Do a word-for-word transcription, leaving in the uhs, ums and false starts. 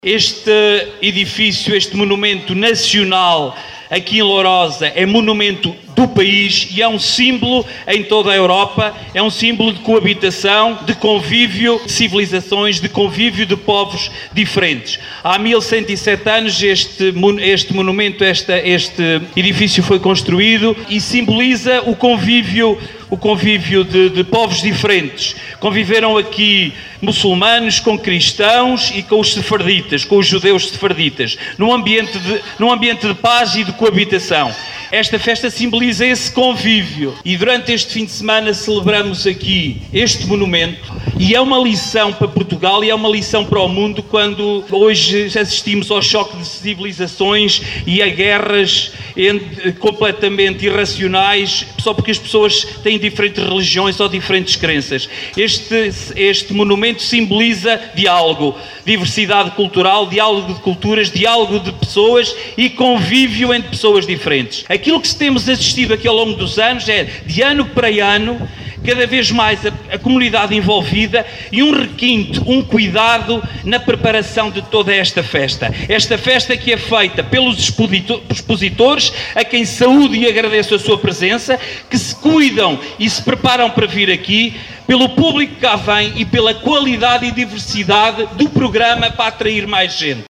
Este edifício, este monumento nacional aqui em Lourosa é monumento do país e é um símbolo em toda a Europa, é um símbolo de coabitação, de convívio de civilizações, de convívio de povos diferentes. Há mil cento e sete anos este, este monumento, esta, este edifício foi construído e simboliza o convívio, o convívio de, de povos diferentes. Conviveram aqui muçulmanos com cristãos e com os sefarditas, com os judeus sefarditas, num ambiente de, num ambiente de paz e de coabitação. Esta festa simboliza esse convívio e durante este fim de semana celebramos aqui este monumento e é uma lição para Portugal e é uma lição para o mundo quando hoje assistimos ao choque de civilizações e a guerras completamente irracionais só porque as pessoas têm diferentes religiões ou diferentes crenças. Este, este monumento simboliza diálogo, diversidade cultural, diálogo de culturas, diálogo de pessoas e convívio entre pessoas diferentes. Aquilo que temos assistido aqui ao longo dos anos é, de ano para ano, cada vez mais a, a comunidade envolvida e um requinte, um cuidado na preparação de toda esta festa. Esta festa que é feita pelos expositores, a quem saúdo e agradeço a sua presença, que se cuidam e se preparam para vir aqui, pelo público que cá vem e pela qualidade e diversidade do programa para atrair mais gente.